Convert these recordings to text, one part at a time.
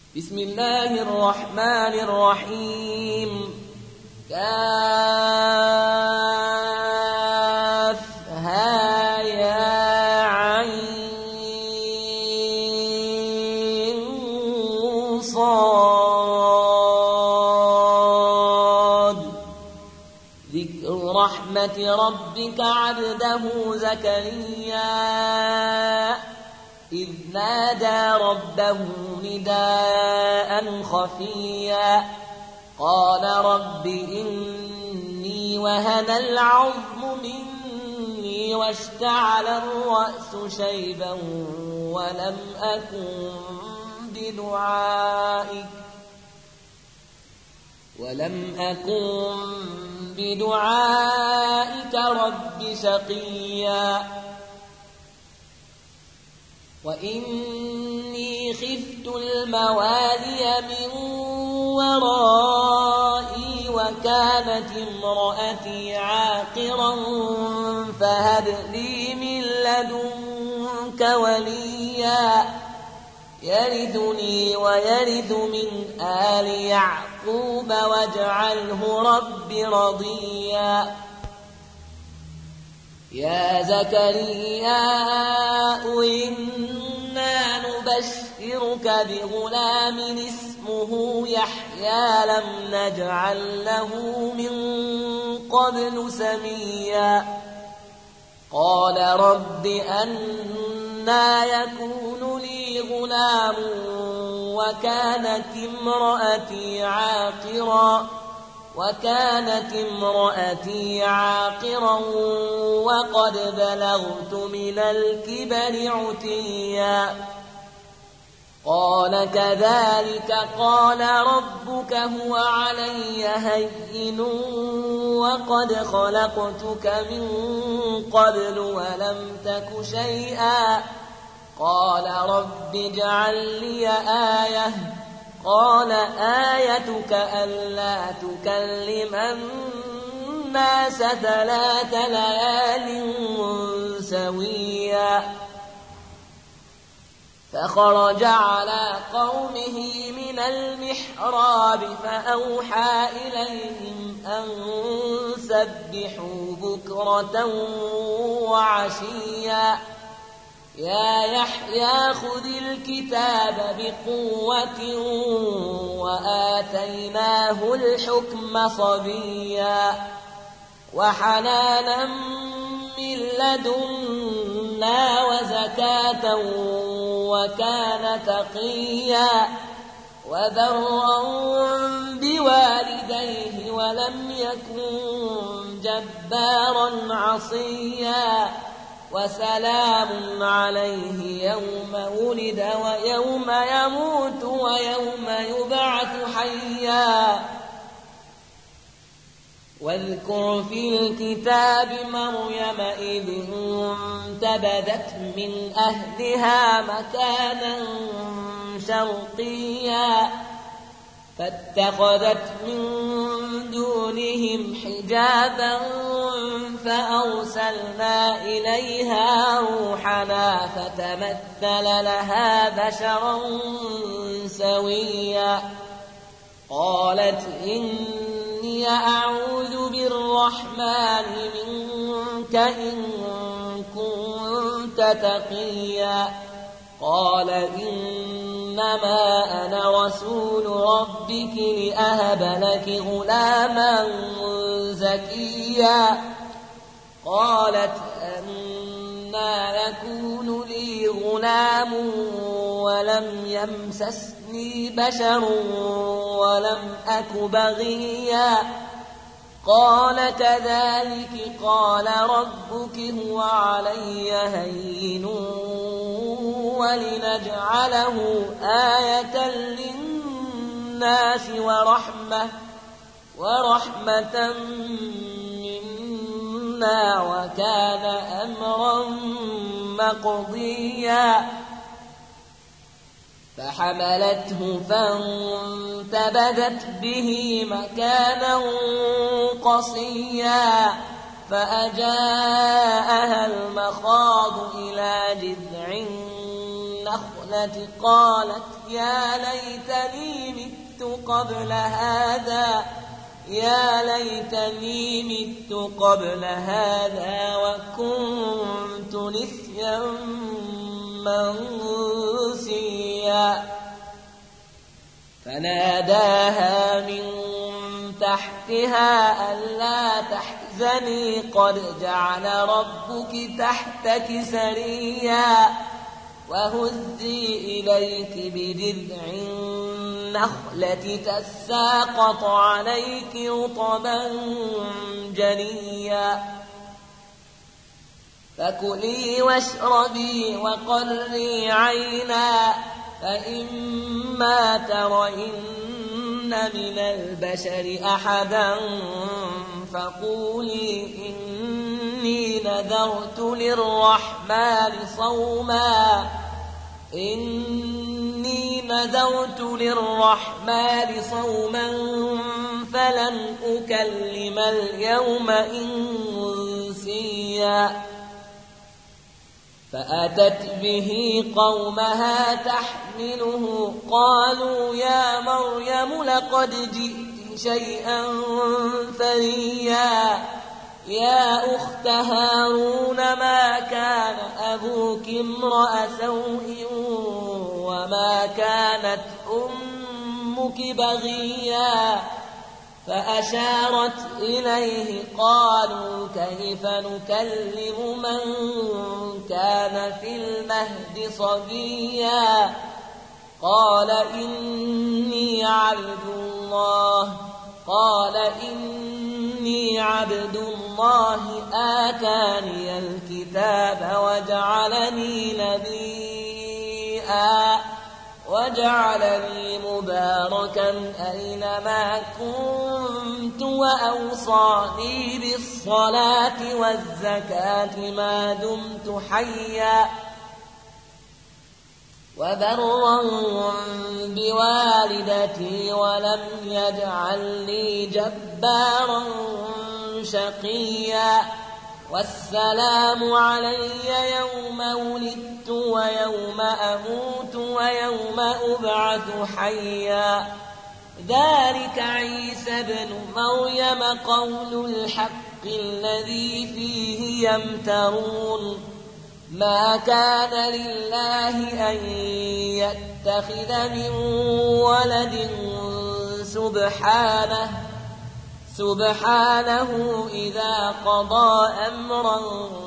بسم الله الرحمن الرحيم كافها يا عين صاد ذكر رحمة ربك عبده زكريا إذ نادى ربه نداء خفيا قال رب إني وهن العظم مني واشتعل الرأس شيبا ولم أكن بدعائك رب شقيا وإني خفت الموالي من ورائي وكانت امرأتي عاقرا فهب لي من لدنك وليا يرثني ويرث من آل يعقوب واجعله رب رضيا يا زكريا إنا نبشرك بغلام اسمه يحيى لم نجعل له من قبل سميا قال رب أنى يكون لي غلام وكانت امرأتي عاقرا وقد بلغت من الكبر عتيا قال كذلك قال ربك هو علي هين وقد خلقتك من قبل ولم تك شيئا قال رب اجعل لي آية قال آيتك ألا تكلم الناس 3 ليال سويا فخرج على قومه من المحراب فأوحى إليهم أن سبحوا بكرة وعشيا يا يحيى خذ الكتاب بقوة وآتيناه الحكم صبيا وحنانا من لدنا وزكاة وكان تقيا وبرا بوالديه ولم يكن جبارا عصيا وسلام عليه يوم ولد ويوم يموت ويوم يبعث حيا واذكر في الكتاب مريم إذ انتبذت من أهلها مكانا شرقيا فاتخذت من دونهم حجابا فأرسلنا إليها روحنا فتمثل لها بشرا سويا قالت إني أعوذ بالرحمن منك إن كنت تقيا قال إنما أنا رسول ربك لأهب لك غلاما زكيا قالت أنى يكون لي غلام ولم يمسسني بشر ولم أك بغيا قال كذلك قال ربك هو علي هين ولنجعله آية للناس ورحمة منا وكان أمرا مقضيا فحملته فانتبذت به مكانا قصيا فأجاءها المخاض إلى جذع النخلة قالت يا ليتني مت قبل هذا وكنت نسيا منسيا فناداها من تحتها ألا تحزني قد جعل ربك تحتك سريا وهزي إليك بجذع النخلة تساقط عليك رطبا جنيا فكلي واشربي وقري عينا فإما ترين من البشر أحدا فقولي إني نذرت للرحمن صوما فلن أكلم اليوم إنسيا فأتت به قومها تحمله قالوا يا مريم لقد جئت شيئا فريا يا أخت هارون ما كان أبوك امرأ سوء وما كانت أمك بغيا فأشارت إليه قالوا كيف نكلم من كان في المهد صبيا قال إني عبد الله آتاني الكتاب وجعلني مباركا أينما كنت وأوصاني بالصلاة والزكاة ما دمت حيا وبرا بوالدتي ولم يجعلني جبارا شقيا والسلام علي يوم ولدت ويوم أموت ويوم أبعث حيا ذلك عيسى ابن مريم قول الحق الذي فيه يمترون ما كان لله أن يتخذ من ولد سبحانه إذا قضى أمرا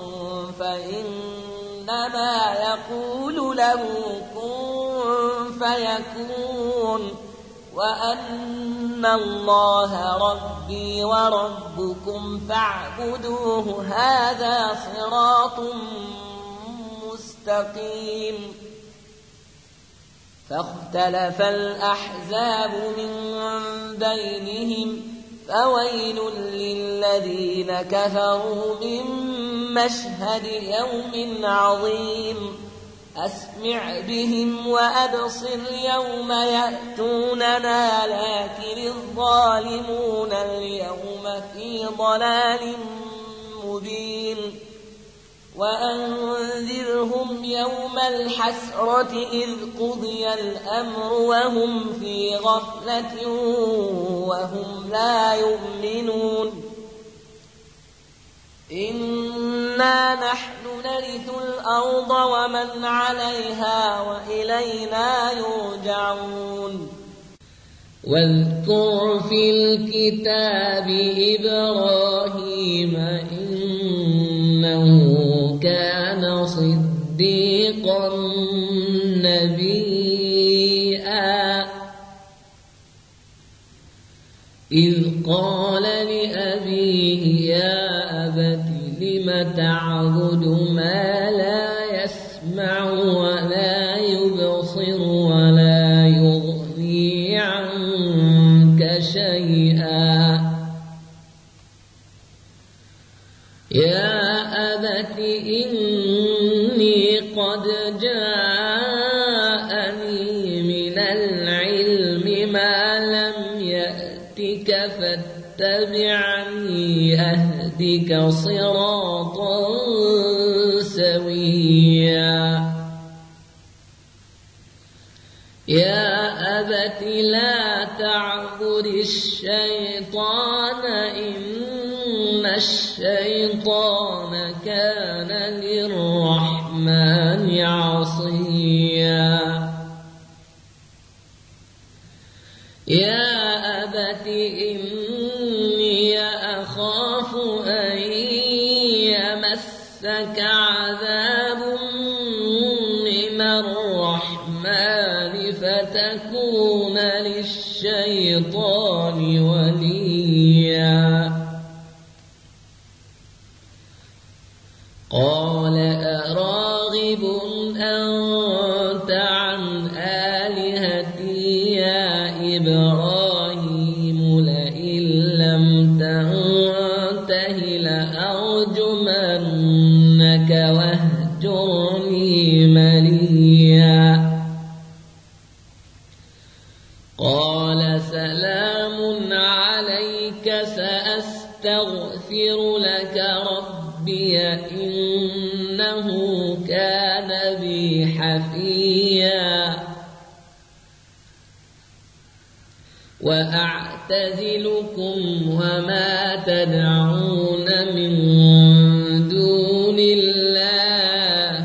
فإنما يقول له كن فيكون وأن الله ربي وربكم فاعبدوه هذا صراط مستقيم فاختلف الأحزاب من بينهم فويل للذين كفروا من مشهد يوم عظيم أسمع بهم وأبصر يوم يأتوننا لكن الظالمون اليوم في ضلال مبين وأنذرهم يوم الحسرة إذ قضي الأمر وهم في غفلة وهم لا يؤمنون إنا نحن نرث الأرض ومن عليها وإلينا يرجعون واذكر في الكتاب إبراهيم إنه كان صديقا نبيا إذ قال لأبيه يا أبت لم تعبد ما لا يسمع ولا يبصر ولا يغني عنك شيئا يا أبت إني قد جاءني من العلم ما لم يأتك فاتبعني أهدك صراطا سويا يا أبت لا تعبد الشيطان إن الشيطان كان للرحمن عصيا يا أبت إني أخاف أن يمسك عذاب من الرحمن فتكون للشيطان وليا قال أراغب أنت عن آلهتي يا إبراهيم لئن لم تنته لأرجمنك واهجرني مليا قال سلام عليك سأستغفر لك ربي إنه كان بي حفيا وأعتزلكم وما تدعون من دون الله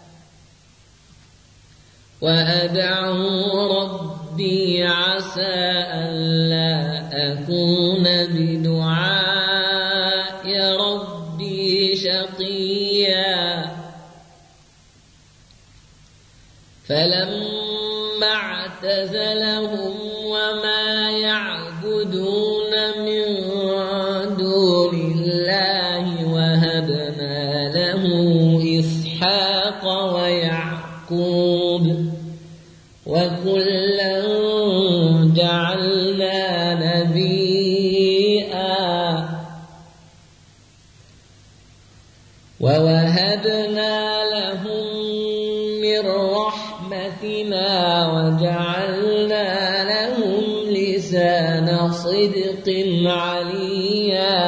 وأدعو ربي عسى ألا أكون بدعاء ربي شقيا فلما اعتزلهم وما يعبدون من دون الله وهبنا له إسحاق ويعقوب وكلا جعلنا نبيا ووهبنا لهم من رحمتنا وجعلنا لهم لسان صدق عليا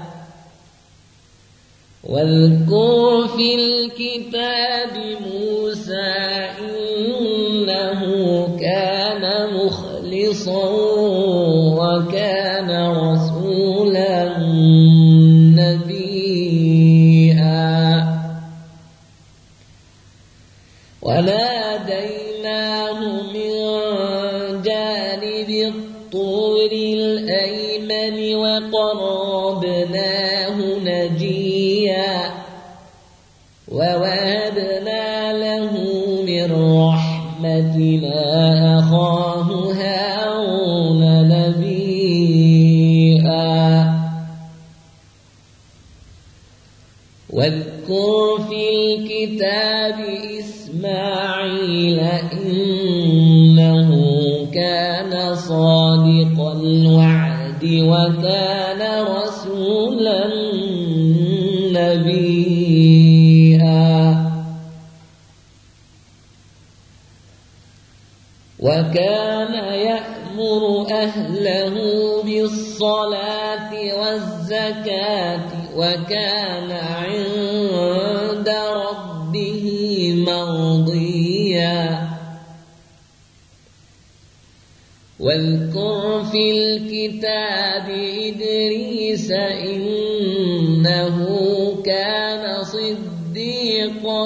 واذكر في الكتاب موسى إنه كان مخلصا وكان رسولا نبيا وناديناه من جانب الطور الأيمن وقربناه نجيا ووهبنا له من رحمتنا أخاه هارون نبيا واذكر في الكتاب إسماعيل إنه كان صادق الوعد وكان رسولا نبيا وكان يأمر أهله بالصلاة والزكاة وكان عند ربه مرضيا واذكر في الكتاب إدريس إنه كان صديقا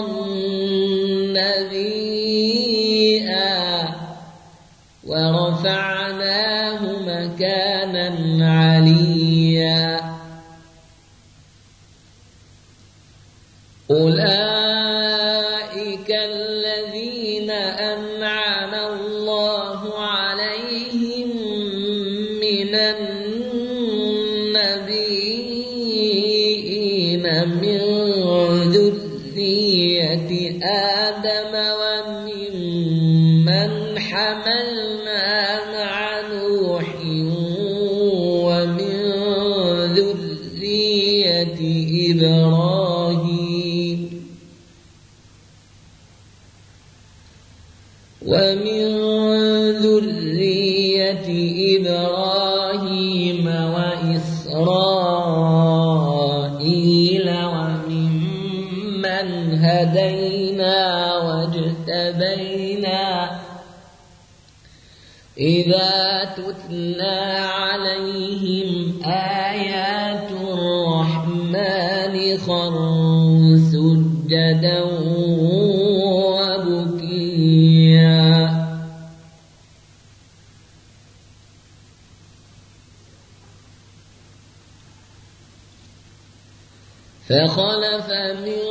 نبيا ورفعناه مكانا عليا أولئك الذين أنعم الله عليهم من النبيين من ذرية آدم وممن حملنا مع نوح ومن ذرية إبراهيم وإسرائيل وممن هدينا واجتبينا إذا تتلى عليهم آيات الرحمن خروا سجدا وبكيا فخلف من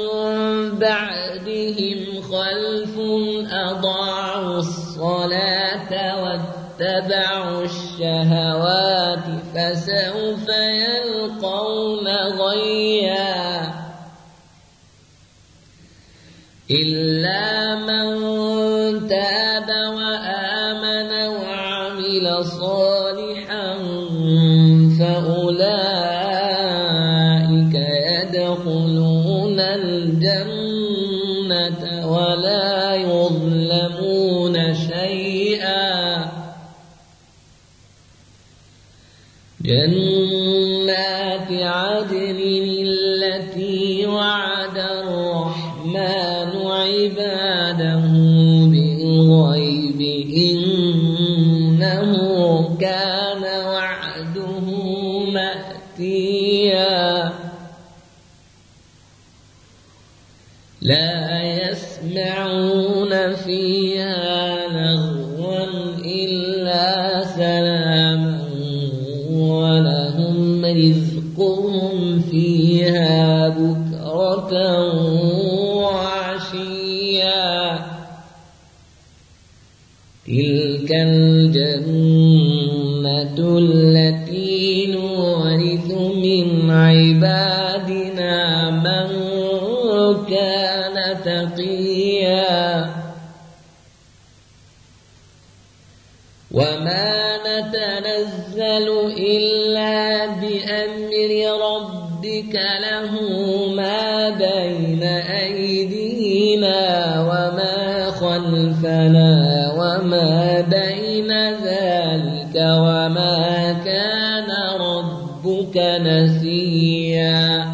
بعدهم خلف أضاعوا الصلاة واتبعوا الشهوات فسوف يلقون غيا إلا من تاب وآمن وعمل صالحا فأولئك يدخلون الجنة ولا يظلمون شيئا جنات عدن التي وعد الرحمن عباده بالغيب إنه كان وعده مأتيا لا يسمعون فيها لغوا إلا سلاما ولهم رزقهم فيها بكرة وعشيا تلك الجنة التي نورث من عبادنا من كان تقيا وما نتنزل إلا بأمر ربك له ما بين أيدينا وما خلفنا وما بين ذلك وما كان ربك نسيا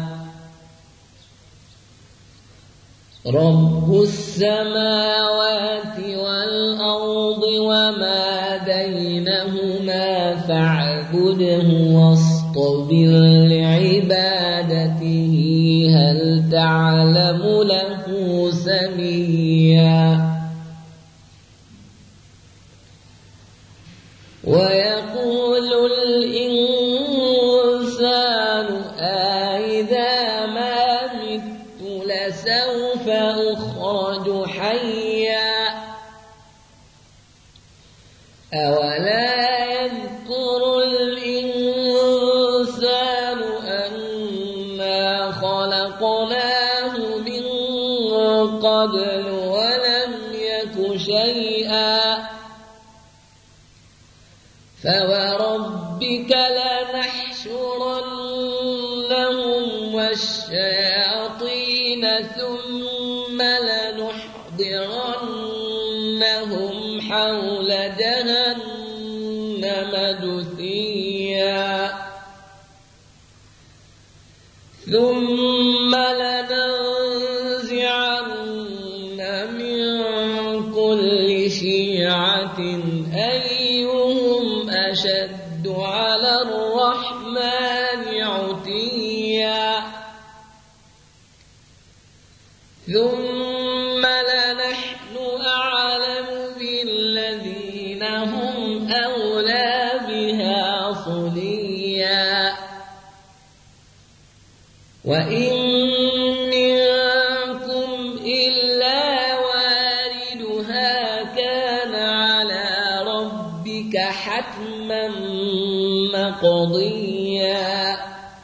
رب السماوات والأرض وما بينهما فاعبده واصطبر لعبادته هل تعلم له سميا ويقول الإنسان أإذا ما مت لسوف أخرج حيا أولا يذكر الإنسان أنا خلقناه من قبل ولم يك شيئا فوربك لنحشرنهم والشياطين ثم لنحضرنهم حول جهنم جثيا ثم لننزعن من كل شيعة أيهم أشد على الرحمن عتيا ثم لنحن أعلم بالذين هم أولى بها صليا وإن منكم إلا واردها كان على ربك حتما مقضيا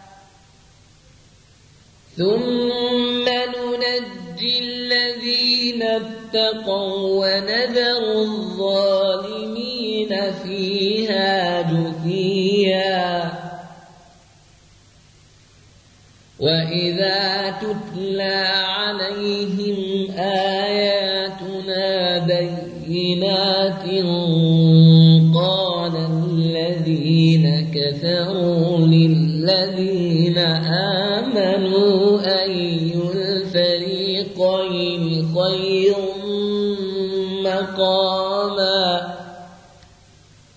ثم ننجي الذين اتقوا ونذر الظالمين فيها جثيا وإذا تتلى عليهم آياتنا بينات قال الذين كفروا للذين آمنوا أي الفريقين خير مقاما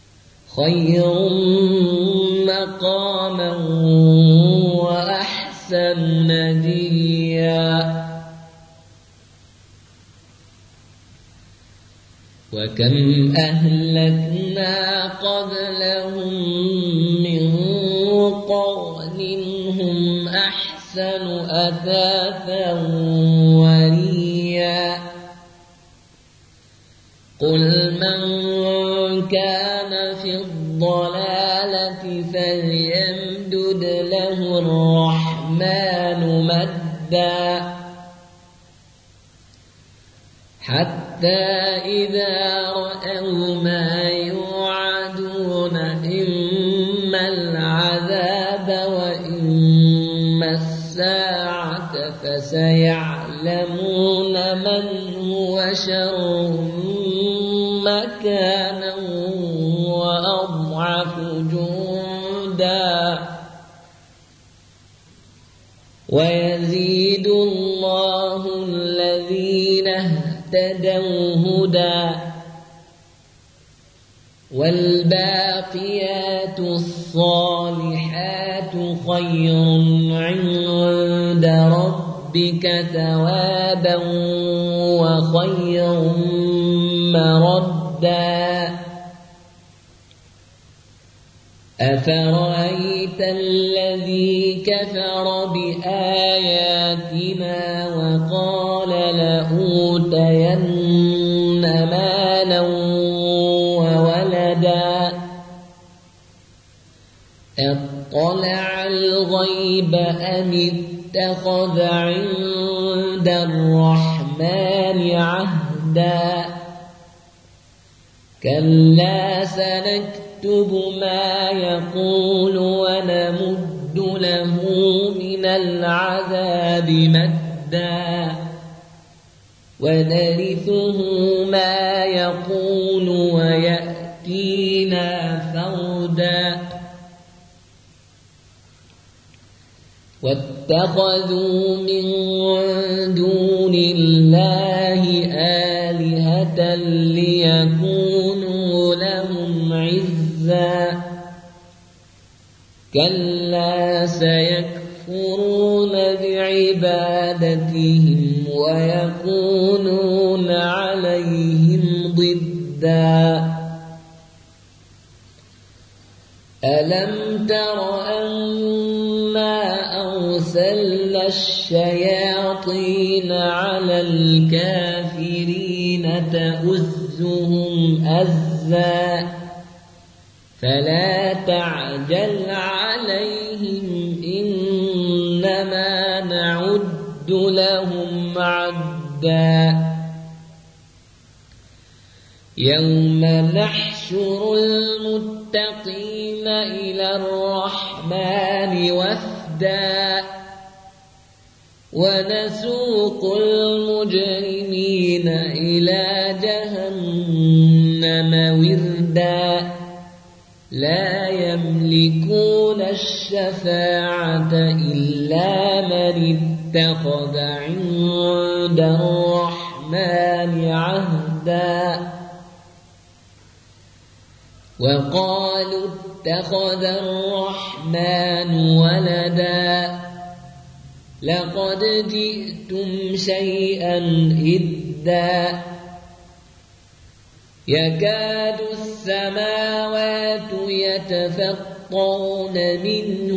خير مقاما وأحسن نديا وكم أهلكنا قبلهم من قرن هم أحسن أثاثا وريا قل من كان في الضلالة فليمدد له الرحمن مدا حتى إذا رأوا ما يوعدون إما العذاب وإما الساعة فسيعلمون من هو شر مكانا وأضعف جندا ويزيد الله الذين اهتدوا هدى والباقيات الصالحات خير عند ربك ثوابا وخير مردا أفرأيت الذي كفر بآياتنا وقال لأوتين مالا وولدا اطلع الغيب أم اتخذ عند الرحمن عهدا كلا سنكتب ما يقول ونمد له من العذاب مدا ونرثه ما يقول ويأتينا فردا واتخذوا من دون الله آلهة ليكونوا لهم عزا كلا سيكفرون بعبادتهم ويكونون عليهم ضدا ألم تر أنا أرسلنا الشياطين على الكافرين تؤزهم أزا فلا تعجل عليهم إنما نعد لهم عدا يوم نحشر المتقين إلى الرحمن وفدا ونسوق المجرمين إلى جهنم وردا لا يملكون الشفاعة إلا من اتخذ عند الرحمن عهدا وقالوا اتخذ الرحمن ولدا لقد جئتم شيئا إدا يكاد السماوات يتفطرن منه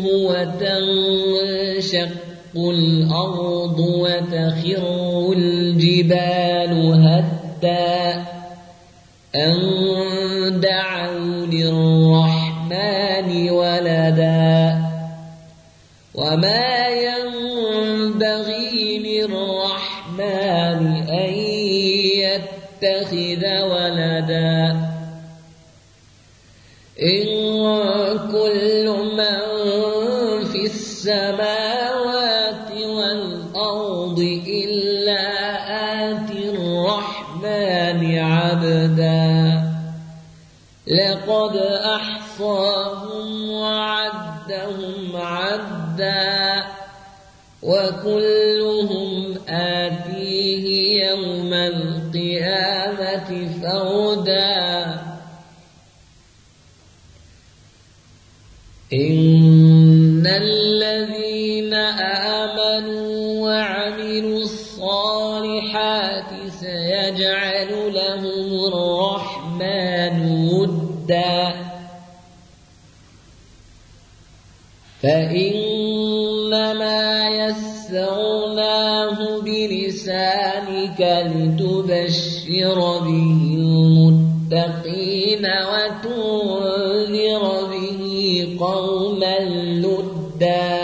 وتنشق الأرض وتخر الجبال هدا أن دعوا للرحمن ولدا وما ينبغي للرحمن أن يتخذ ولدا إن كل من في السماوات والأرض إلا آتي الرحمن عبدا لقد أحصاهم وعدهم عدا وكلهم آتيه يوم القيامة فردا إن الذين آمنوا وعملوا الصالحات سيجعل لهم الرحمن ودا فإنما يسرناه بلسانك لتبشر به المتقين وتنذر به قوما لدا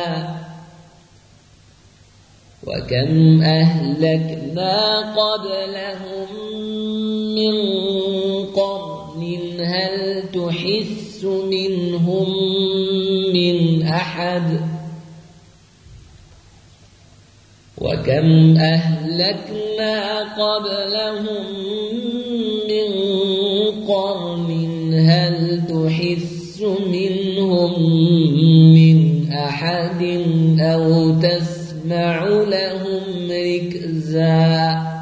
وكم أهلكنا قبلهم من قرن هل تحس منهم من أحد وكم أهلكنا قبلهم من قرن هل تحس منهم من أحد أو تسمع لهم ركزا